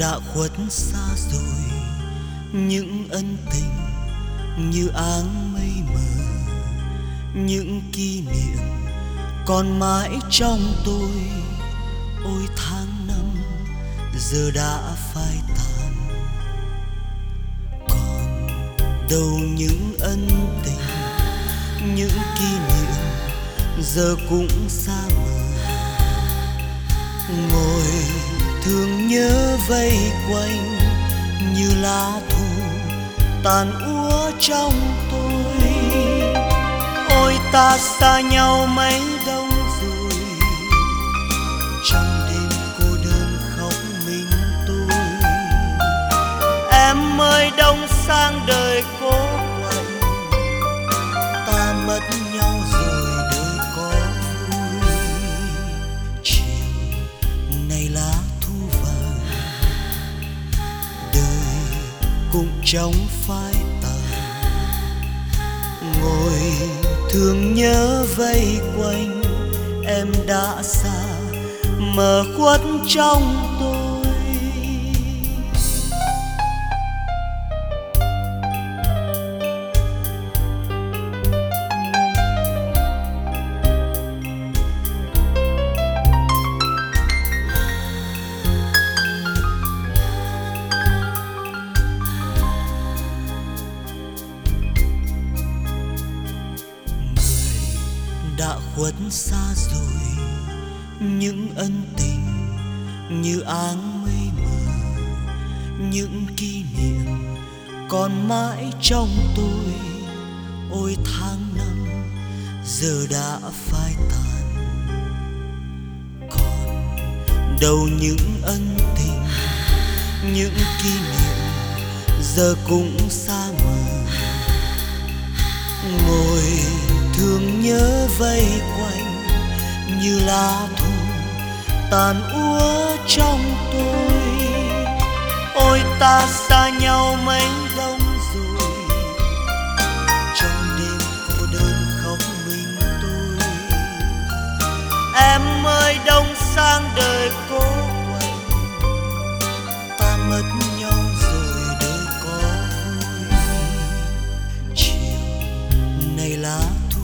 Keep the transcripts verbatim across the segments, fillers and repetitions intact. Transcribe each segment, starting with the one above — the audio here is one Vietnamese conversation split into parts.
đã khuất xa rồi, những ân tình như áng mây mờ, những kỷ niệm còn mãi trong tôi. Ôi tháng năm giờ đã phai tàn, còn đâu những ân tình, những kỷ niệm giờ cũng xa mờ. Ngồi thương nhớ vây quanh như lá thu tàn úa trong tôi. Ôi ta xa nhau mấy đông rồi, trong đêm cô đơn khóc mình tôi. Em ơi đông sang đời cố quạnh, ta mất nhau rồi đời có vui. Chiều này lá thu vàng, đời cũng trong phai tàn. Ngồi thương nhớ vây quanh, em đã xa mờ khuất trong tôi. Đã khuất xa rồi, những ân tình như áng mây mờ, những kỷ niệm còn mãi trong tôi. Ôi tháng năm giờ đã phai tàn, còn đâu những ân tình, những kỷ niệm giờ cũng xa mờ. Ngồi thương nhớ vây quanh như lá thu tàn úa trong tôi. Ôi ta xa nhau mấy đông rồi, trong đêm cô đơn khóc mình tôi. Em ơi đông sang đời cố quạnh, ta mất nhau rồi đời có vui. Chiều này lá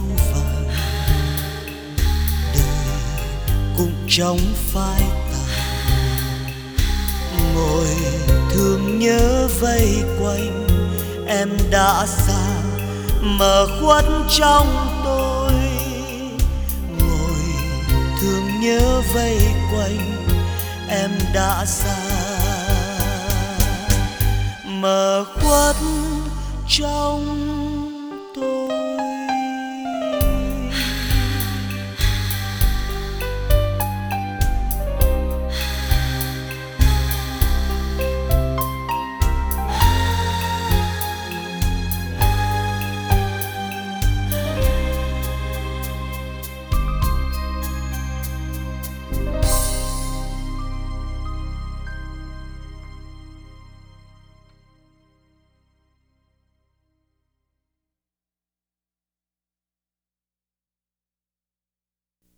trong phai tàn. Ngồi thương nhớ vây quanh, em đã xa mờ khuất trong tôi. Ngồi thương nhớ vây quanh, em đã xa mờ khuất trong